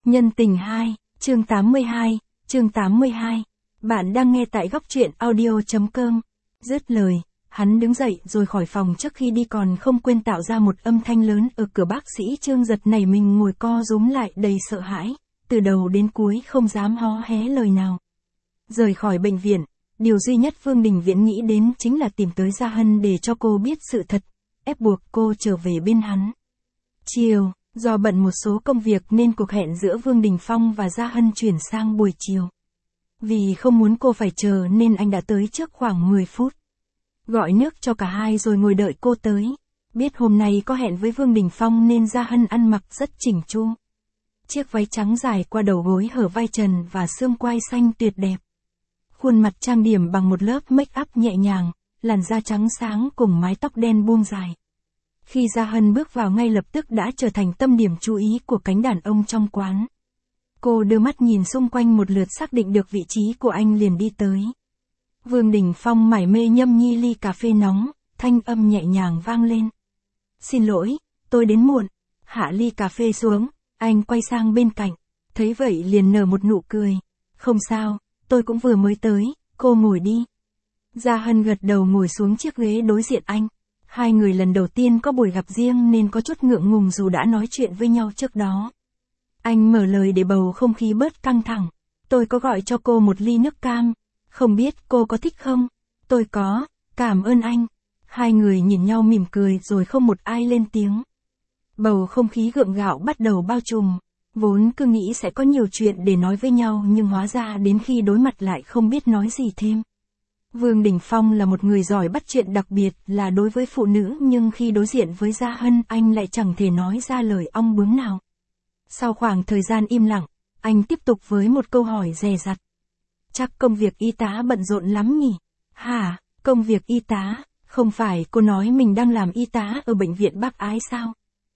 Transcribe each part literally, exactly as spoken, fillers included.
Nhân tình hai, chương tám mươi hai, chương tám mươi hai. Bạn đang nghe tại góc truyện audio chấm com. Dứt lời, hắn đứng dậy rồi khỏi phòng, trước khi đi còn không quên tạo ra một âm thanh lớn ở cửa. Bác sĩ Trương giật nảy mình ngồi co rúm lại đầy sợ hãi, từ đầu đến cuối không dám hó hé lời nào. Rời khỏi bệnh viện, điều duy nhất Vương Đình Viễn nghĩ đến chính là tìm tới Gia Hân để cho cô biết sự thật, ép buộc cô trở về bên hắn. Chiều, do bận một số công việc nên cuộc hẹn giữa Vương Đình Phong và Gia Hân chuyển sang buổi chiều. Vì không muốn cô phải chờ nên anh đã tới trước khoảng mười phút. Gọi nước cho cả hai rồi ngồi đợi cô tới. Biết hôm nay có hẹn với Vương Đình Phong nên Gia Hân ăn mặc rất chỉnh chu. Chiếc váy trắng dài qua đầu gối hở vai trần và xương quai xanh tuyệt đẹp. Khuôn mặt trang điểm bằng một lớp make up nhẹ nhàng, làn da trắng sáng cùng mái tóc đen buông dài. Khi Gia Hân bước vào ngay lập tức đã trở thành tâm điểm chú ý của cánh đàn ông trong quán. Cô đưa mắt nhìn xung quanh một lượt, xác định được vị trí của anh liền đi tới. Vương Đình Phong mải mê nhâm nhi ly cà phê nóng, thanh âm nhẹ nhàng vang lên. Xin lỗi, tôi đến muộn. Hạ ly cà phê xuống, anh quay sang bên cạnh, thấy vậy liền nở một nụ cười. Không sao, tôi cũng vừa mới tới, cô ngồi đi. Gia Hân gật đầu ngồi xuống chiếc ghế đối diện anh. Hai người lần đầu tiên có buổi gặp riêng nên có chút ngượng ngùng dù đã nói chuyện với nhau trước đó. Anh mở lời để bầu không khí bớt căng thẳng. Tôi có gọi cho cô một ly nước cam. Không biết cô có thích không? Tôi có, cảm ơn anh. Hai người nhìn nhau mỉm cười rồi không một ai lên tiếng. Bầu không khí gượng gạo bắt đầu bao trùm. Vốn cứ nghĩ sẽ có nhiều chuyện để nói với nhau nhưng hóa ra đến khi đối mặt lại không biết nói gì thêm. Vương Đình Phong là một người giỏi bắt chuyện, đặc biệt là đối với phụ nữ, nhưng khi đối diện với Gia Hân anh lại chẳng thể nói ra lời ong bướm nào. Sau khoảng thời gian im lặng, anh tiếp tục với một câu hỏi dè dặt. Chắc công việc y tá bận rộn lắm nhỉ? Hả, công việc y tá? Không phải cô nói mình đang làm y tá ở bệnh viện Bác Ái sao?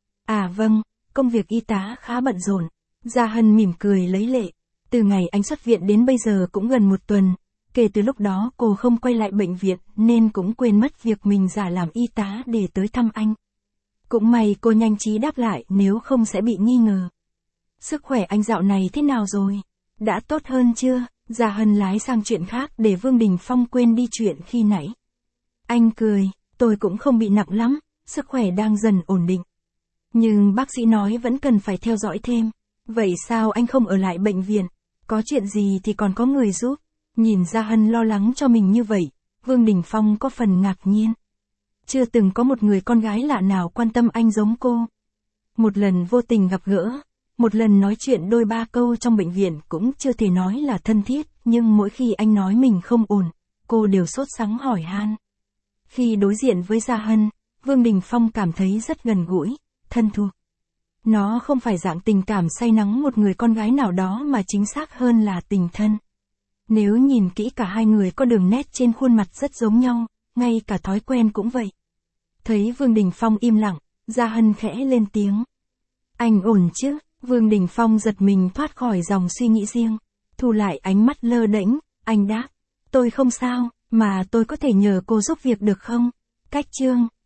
À vâng, công việc y tá khá bận rộn. Gia Hân mỉm cười lấy lệ. Từ ngày anh xuất viện đến bây giờ cũng gần một tuần. Kể từ lúc đó cô không quay lại bệnh viện nên cũng quên mất việc mình giả làm y tá để tới thăm anh. Cũng may cô nhanh trí đáp lại, nếu không sẽ bị nghi ngờ. Sức khỏe anh dạo này thế nào rồi? Đã tốt hơn chưa? Gia Hân lái sang chuyện khác để Vương Đình Phong quên đi chuyện khi nãy. Anh cười, tôi cũng không bị nặng lắm, sức khỏe đang dần ổn định. Nhưng bác sĩ nói vẫn cần phải theo dõi thêm. Vậy sao anh không ở lại bệnh viện? Có chuyện gì thì còn có người giúp. Nhìn Gia Hân lo lắng cho mình như vậy, Vương Đình Phong có phần ngạc nhiên. Chưa từng có một người con gái lạ nào quan tâm anh giống cô. Một lần vô tình gặp gỡ, một lần nói chuyện đôi ba câu trong bệnh viện cũng chưa thể nói là thân thiết, nhưng mỗi khi anh nói mình không ổn, cô đều sốt sắng hỏi han. Khi đối diện với Gia Hân, Vương Đình Phong cảm thấy rất gần gũi, thân thuộc. Nó không phải dạng tình cảm say nắng một người con gái nào đó mà chính xác hơn là tình thân. Nếu nhìn kỹ cả hai người có đường nét trên khuôn mặt rất giống nhau, ngay cả thói quen cũng vậy. Thấy Vương Đình Phong im lặng, Gia Hân khẽ lên tiếng. Anh ổn chứ? Vương Đình Phong giật mình thoát khỏi dòng suy nghĩ riêng. Thu lại ánh mắt lơ đễnh, anh đáp. Tôi không sao, mà tôi có thể nhờ cô giúp việc được không? Cách chương.